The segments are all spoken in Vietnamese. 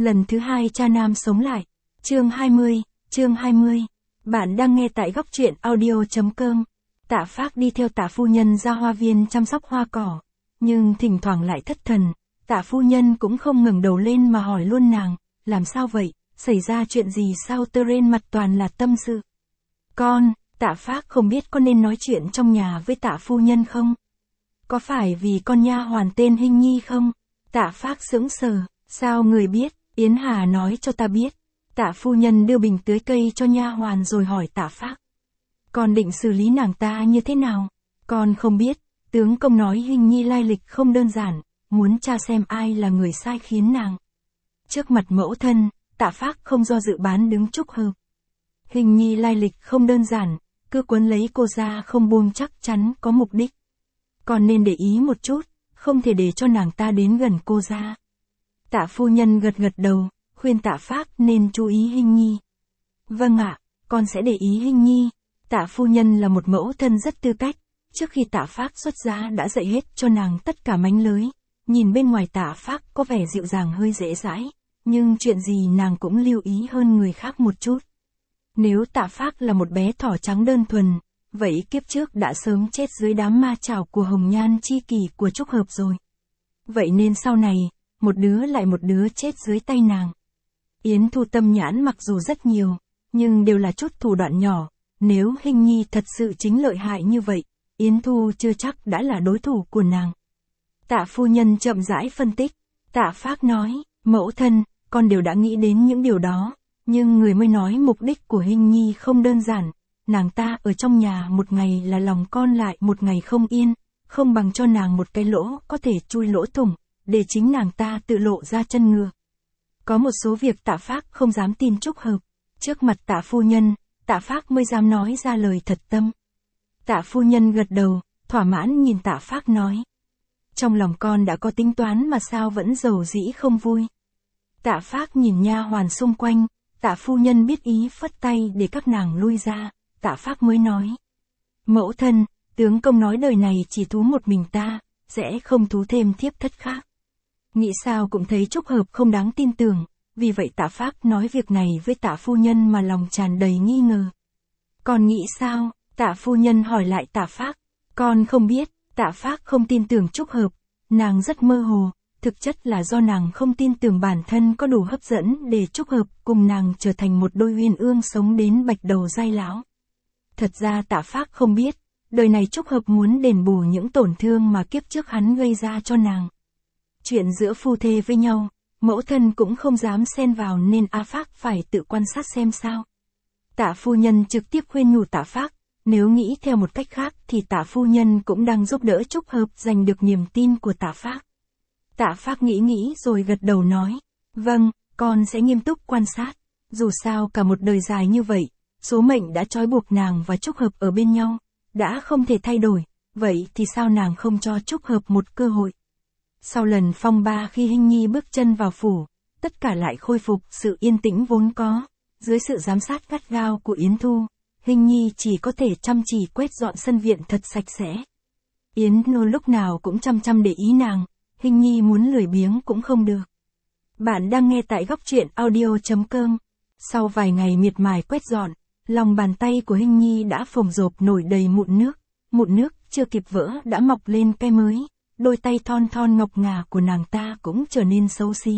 Lần thứ hai cha nam sống lại. Chương 20. Bạn đang nghe tại góc truyện audio.com. Tạ Phác đi theo Tạ phu nhân ra hoa viên chăm sóc hoa cỏ, nhưng thỉnh thoảng lại thất thần. Tạ phu nhân cũng không ngẩng đầu lên mà hỏi luôn nàng, làm sao vậy, xảy ra chuyện gì sao? Teren mặt toàn là tâm sự. Con, Tạ Phác không biết có nên nói chuyện trong nhà với Tạ phu nhân không? Có phải vì con nha hoàn tên Hinh Nhi không? Tạ Phác sững sờ, sao người biết? Yến Hà nói cho ta biết. Tạ phu nhân đưa bình tưới cây cho nha hoàn rồi hỏi Tạ Phác. Con định xử lý nàng ta như thế nào? Con không biết, tướng công nói Hinh Nhi lai lịch không đơn giản, muốn tra xem ai là người sai khiến nàng. Trước mặt mẫu thân, Tạ Phác không do dự bán đứng Trúc Hợp. Hinh Nhi lai lịch không đơn giản, cứ quấn lấy cô ra không buông chắc chắn có mục đích. Còn nên để ý một chút, không thể để cho nàng ta đến gần cô ra. Tạ phu nhân gật đầu, khuyên Tạ Phác nên chú ý Hinh Nhi. Vâng ạ, con sẽ để ý Hinh Nhi. Tạ phu nhân là một mẫu thân rất tư cách, trước khi Tạ Phác xuất giá đã dạy hết cho nàng tất cả mánh lới. Nhìn bên ngoài Tạ Phác có vẻ dịu dàng hơi dễ dãi, nhưng chuyện gì nàng cũng lưu ý hơn người khác một chút. Nếu Tạ Phác là một bé thỏ trắng đơn thuần, vậy kiếp trước đã sớm chết dưới đám ma chảo của hồng nhan chi kỷ của Trúc Hợp rồi. Vậy nên sau này, một đứa lại một đứa chết dưới tay nàng. Yến Thu tâm nhãn mặc dù rất nhiều, nhưng đều là chút thủ đoạn nhỏ. Nếu Hinh Nhi thật sự chính lợi hại như vậy, Yến Thu chưa chắc đã là đối thủ của nàng. Tạ phu nhân chậm rãi phân tích. Tạ Phác nói, mẫu thân, con đều đã nghĩ đến những điều đó, nhưng người mới nói mục đích của Hinh Nhi không đơn giản. Nàng ta ở trong nhà một ngày là lòng con lại một ngày không yên, không bằng cho nàng một cái lỗ có thể chui lỗ thủng, để chính nàng ta tự lộ ra chân ngựa. Có một số việc Tạ Phác không dám tin Trúc Hợp. Trước mặt Tạ phu nhân, Tạ Phác mới dám nói ra lời thật tâm. Tạ phu nhân gật đầu, thỏa mãn nhìn Tạ Phác nói. Trong lòng con đã có tính toán mà sao vẫn dầu dĩ không vui. Tạ Phác nhìn nha hoàn xung quanh, Tạ phu nhân biết ý phất tay để các nàng lui ra, Tạ Phác mới nói. Mẫu thân, tướng công nói đời này chỉ thú một mình ta, sẽ không thú thêm thiếp thất khác. Nghĩ sao cũng thấy Trúc Hợp không đáng tin tưởng, vì vậy Tạ Phác nói việc này với Tạ phu nhân mà lòng tràn đầy nghi ngờ. Con nghĩ sao? Tạ phu nhân hỏi lại Tạ Phác. Con không biết. Tạ Phác không tin tưởng Trúc Hợp, nàng rất mơ hồ, thực chất là do nàng không tin tưởng bản thân có đủ hấp dẫn để Trúc Hợp cùng nàng trở thành một đôi uyên ương sống đến bạch đầu dai lão. Thật ra Tạ Phác không biết, đời này Trúc Hợp muốn đền bù những tổn thương mà kiếp trước hắn gây ra cho nàng. Chuyện giữa phu thê với nhau, mẫu thân cũng không dám xen vào nên A Phác phải tự quan sát xem sao. Tạ phu nhân trực tiếp khuyên nhủ Tạ Phác, nếu nghĩ theo một cách khác thì Tạ phu nhân cũng đang giúp đỡ Trúc Hợp giành được niềm tin của Tạ Phác. Tạ Phác nghĩ rồi gật đầu nói, vâng, con sẽ nghiêm túc quan sát. Dù sao cả một đời dài như vậy, số mệnh đã trói buộc nàng và Trúc Hợp ở bên nhau, đã không thể thay đổi, vậy thì sao nàng không cho Trúc Hợp một cơ hội? Sau lần phong ba khi Hinh Nhi bước chân vào phủ, tất cả lại khôi phục sự yên tĩnh vốn có. Dưới sự giám sát gắt gao của Yến Thu, Hinh Nhi chỉ có thể chăm chỉ quét dọn sân viện thật sạch sẽ. Yến Thu lúc nào cũng chăm để ý nàng, Hinh Nhi muốn lười biếng cũng không được. Bạn đang nghe tại góc truyện audio.com. Sau vài ngày miệt mài quét dọn, lòng bàn tay của Hinh Nhi đã phồng rộp nổi đầy mụn nước chưa kịp vỡ đã mọc lên cái mới. Đôi tay thon ngọc ngà của nàng ta cũng trở nên xấu xí.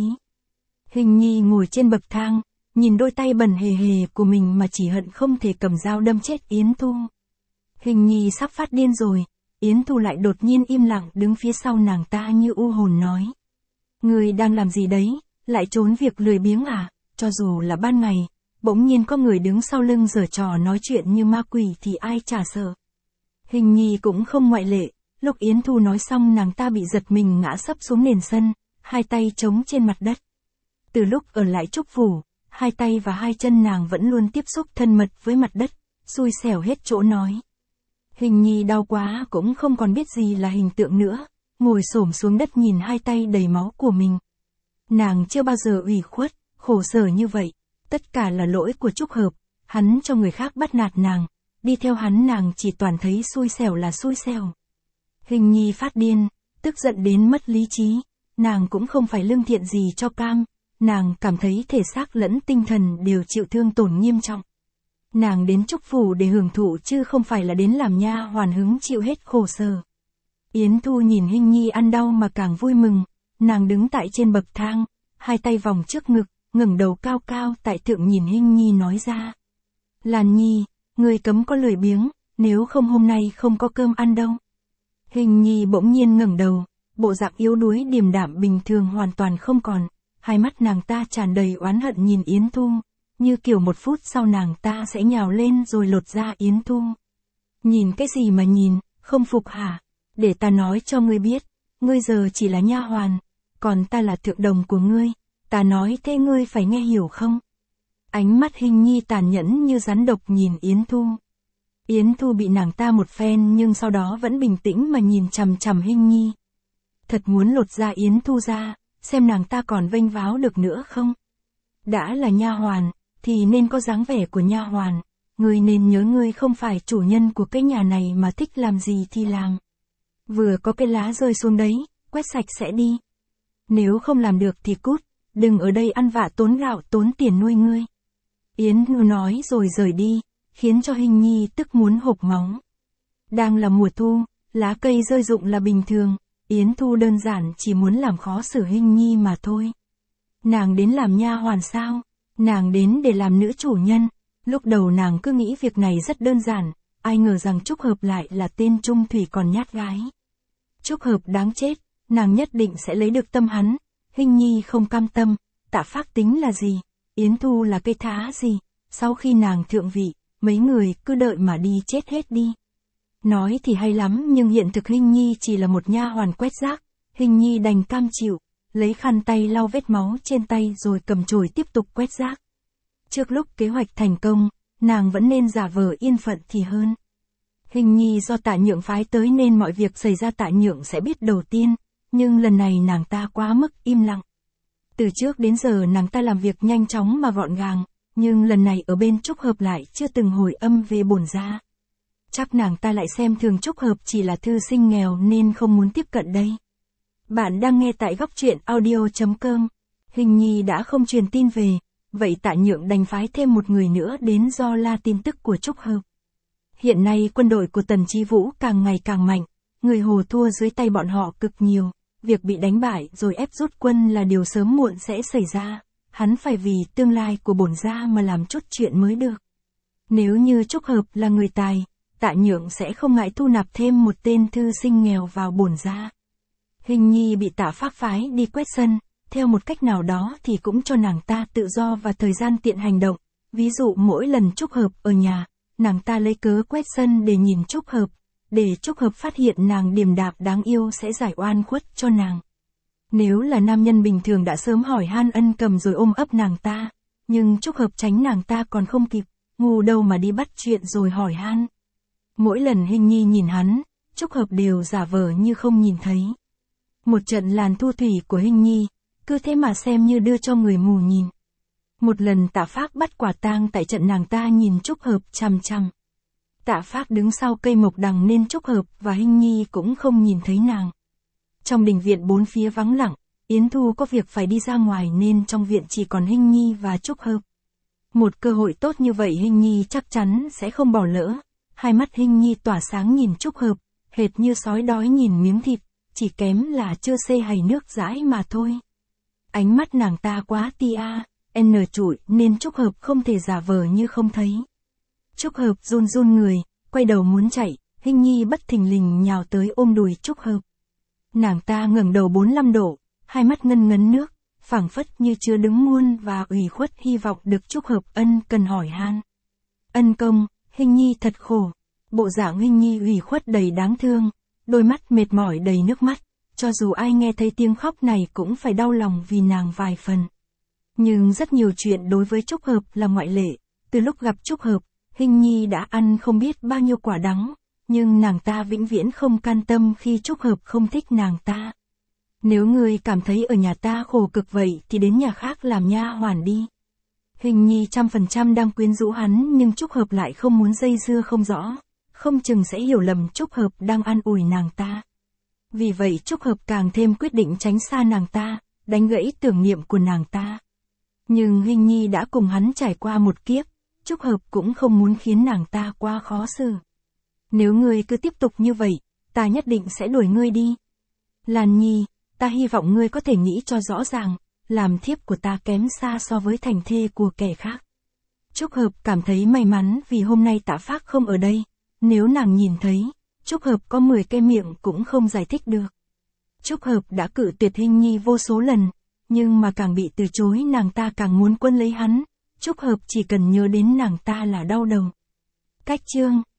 Hinh Nhi ngồi trên bậc thang, nhìn đôi tay bẩn hề của mình mà chỉ hận không thể cầm dao đâm chết Yến Thu. Hinh Nhi sắp phát điên rồi, Yến Thu lại đột nhiên im lặng đứng phía sau nàng ta như u hồn nói. Người đang làm gì đấy, lại trốn việc lười biếng à? Cho dù là ban ngày, bỗng nhiên có người đứng sau lưng giở trò nói chuyện như ma quỷ thì ai chả sợ. Hinh Nhi cũng không ngoại lệ. Lúc Yến Thu nói xong nàng ta bị giật mình ngã sấp xuống nền sân, hai tay chống trên mặt đất. Từ lúc ở lại Trúc phủ, hai tay và hai chân nàng vẫn luôn tiếp xúc thân mật với mặt đất, xui xẻo hết chỗ nói. Hinh Nhi đau quá cũng không còn biết gì là hình tượng nữa, ngồi xổm xuống đất nhìn hai tay đầy máu của mình. Nàng chưa bao giờ ủy khuất, khổ sở như vậy, tất cả là lỗi của Trúc Hợp, hắn cho người khác bắt nạt nàng, đi theo hắn nàng chỉ toàn thấy xui xẻo là xui xẻo. Hinh Nhi phát điên, tức giận đến mất lý trí, nàng cũng không phải lương thiện gì cho cam, nàng cảm thấy thể xác lẫn tinh thần đều chịu thương tổn nghiêm trọng. Nàng đến Trúc Phủ để hưởng thụ chứ không phải là đến làm nha hoàn hứng chịu hết khổ sở. Yến Thu nhìn Hinh Nhi ăn đau mà càng vui mừng, nàng đứng tại trên bậc thang, hai tay vòng trước ngực, ngẩng đầu cao cao tại thượng nhìn Hinh Nhi nói ra. Lan Nhi, ngươi cấm có lười biếng, nếu không hôm nay không có cơm ăn đâu. Hinh Nhi bỗng nhiên ngẩng đầu, bộ dạng yếu đuối điềm đạm bình thường hoàn toàn không còn, hai mắt nàng ta tràn đầy oán hận nhìn Yến Thu, như kiểu một phút sau nàng ta sẽ nhào lên rồi lột ra Yến Thu. Nhìn cái gì mà nhìn, không phục hả? Để ta nói cho ngươi biết, ngươi giờ chỉ là nha hoàn, còn ta là thượng đồng của ngươi, ta nói thế ngươi phải nghe hiểu không? Ánh mắt Hinh Nhi tàn nhẫn như rắn độc nhìn Yến Thu. Yến Thu bị nàng ta một phen nhưng sau đó vẫn bình tĩnh mà nhìn chằm chằm Hinh Nhi. Thật muốn lột ra Yến Thu ra, xem nàng ta còn vênh váo được nữa không? Đã là nha hoàn, thì nên có dáng vẻ của nha hoàn, ngươi nên nhớ ngươi không phải chủ nhân của cái nhà này mà thích làm gì thì làm. Vừa có cái lá rơi xuống đấy, quét sạch sẽ đi. Nếu không làm được thì cút, đừng ở đây ăn vạ tốn gạo tốn tiền nuôi ngươi. Yến Thu nói rồi rời đi, khiến cho Hinh Nhi tức muốn hộc máu. Đang là mùa thu, lá cây rơi rụng là bình thường, Yến Thu đơn giản chỉ muốn làm khó xử Hinh Nhi mà thôi. Nàng đến làm nha hoàn sao? Nàng đến để làm nữ chủ nhân. Lúc đầu nàng cứ nghĩ việc này rất đơn giản, ai ngờ rằng Trúc Hợp lại là tên trung thủy còn nhát gái. Trúc Hợp đáng chết, nàng nhất định sẽ lấy được tâm hắn. Hinh Nhi không cam tâm, Tạ Phác tính là gì? Yến Thu là cây thá gì? Sau khi nàng thượng vị, mấy người cứ đợi mà đi chết hết đi. Nói thì hay lắm nhưng hiện thực Hinh Nhi chỉ là một nha hoàn quét rác. Hinh Nhi đành cam chịu, lấy khăn tay lau vết máu trên tay rồi cầm chổi tiếp tục quét rác. Trước lúc kế hoạch thành công, nàng vẫn nên giả vờ yên phận thì hơn. Hinh Nhi do Tạ Nhượng phái tới nên mọi việc xảy ra Tạ Nhượng sẽ biết đầu tiên, nhưng lần này nàng ta quá mức im lặng. Từ trước đến giờ nàng ta làm việc nhanh chóng mà gọn gàng, nhưng lần này ở bên Trúc Hợp lại chưa từng hồi âm về bổn gia. Chắc nàng ta lại xem thường Trúc Hợp chỉ là thư sinh nghèo nên không muốn tiếp cận đây. Bạn đang nghe tại góc truyện audio.com. Hinh Nhi đã không truyền tin về, vậy Tạ Nhượng đành phái thêm một người nữa đến do la tin tức của Trúc Hợp. Hiện nay quân đội của Tần Chí Vũ càng ngày càng mạnh, người Hồ thua dưới tay bọn họ cực nhiều, việc bị đánh bại rồi ép rút quân là điều sớm muộn sẽ xảy ra, hắn phải vì tương lai của bổn gia mà làm chút chuyện mới được. Nếu như Trúc Hợp là người tài, Tạ Nhượng sẽ không ngại thu nạp thêm một tên thư sinh nghèo vào bổn gia. Hinh Nhi bị Tạ Phác phái đi quét sân, theo một cách nào đó thì cũng cho nàng ta tự do và thời gian tiện hành động, ví dụ mỗi lần Trúc Hợp ở nhà, nàng ta lấy cớ quét sân để nhìn Trúc Hợp, để Trúc Hợp phát hiện nàng điềm đạm đáng yêu sẽ giải oan khuất cho nàng. Nếu là nam nhân bình thường đã sớm hỏi han ân cầm rồi ôm ấp nàng ta, nhưng Trúc Hợp tránh nàng ta còn không kịp, ngu đâu mà đi bắt chuyện rồi hỏi han. Mỗi lần Hinh Nhi nhìn hắn, Trúc Hợp đều giả vờ như không nhìn thấy. Một trận làn thu thủy của Hinh Nhi, cứ thế mà xem như đưa cho người mù nhìn. Một lần Tạ Phác bắt quả tang tại trận nàng ta nhìn Trúc Hợp chằm chằm. Tạ Phác đứng sau cây mộc đằng nên Trúc Hợp và Hinh Nhi cũng không nhìn thấy nàng. Trong đình viện bốn phía vắng lặng, Yến Thu có việc phải đi ra ngoài nên trong viện chỉ còn Hinh Nhi và Trúc Hợp. Một cơ hội tốt như vậy Hinh Nhi chắc chắn sẽ không bỏ lỡ. Hai mắt Hinh Nhi tỏa sáng nhìn Trúc Hợp, hệt như sói đói nhìn miếng thịt, chỉ kém là chưa xê hầy nước dãi mà thôi. Ánh mắt nàng ta quá tia, trụi nên Trúc Hợp không thể giả vờ như không thấy. Trúc Hợp run run người, quay đầu muốn chạy, Hinh Nhi bất thình lình nhào tới ôm đùi Trúc Hợp. Nàng ta ngẩng đầu 45 độ, hai mắt ngân ngấn nước, phảng phất như chưa đứng muôn và ủy khuất hy vọng được Trúc Hợp ân cần hỏi han. Ân công, Hinh Nhi thật khổ. Bộ dạng Hinh Nhi ủy khuất đầy đáng thương, đôi mắt mệt mỏi đầy nước mắt, cho dù ai nghe thấy tiếng khóc này cũng phải đau lòng vì nàng vài phần. Nhưng rất nhiều chuyện đối với Trúc Hợp là ngoại lệ, từ lúc gặp Trúc Hợp, Hinh Nhi đã ăn không biết bao nhiêu quả đắng, nhưng nàng ta vĩnh viễn không can tâm khi Trúc Hợp không thích nàng ta. Nếu người cảm thấy ở nhà ta khổ cực vậy thì đến nhà khác làm nha hoàn đi. Hinh Nhi 100% đang quyến rũ hắn nhưng Trúc Hợp lại không muốn dây dưa không rõ, không chừng sẽ hiểu lầm Trúc Hợp đang an ủi nàng ta. Vì vậy Trúc Hợp càng thêm quyết định tránh xa nàng ta, đánh gãy tưởng niệm của nàng ta. Nhưng Hình Nhi đã cùng hắn trải qua một kiếp, Trúc Hợp cũng không muốn khiến nàng ta quá khó xử. Nếu ngươi cứ tiếp tục như vậy, ta nhất định sẽ đuổi ngươi đi. Lan Nhi, ta hy vọng ngươi có thể nghĩ cho rõ ràng, làm thiếp của ta kém xa so với thành thê của kẻ khác. Trúc Hợp cảm thấy may mắn vì hôm nay Tạ Phác không ở đây, nếu nàng nhìn thấy, Trúc Hợp có 10 cái miệng cũng không giải thích được. Trúc Hợp đã cự tuyệt Hình Nhi vô số lần, nhưng mà càng bị từ chối nàng ta càng muốn quân lấy hắn, Trúc Hợp chỉ cần nhớ đến nàng ta là đau đầu. Cách chương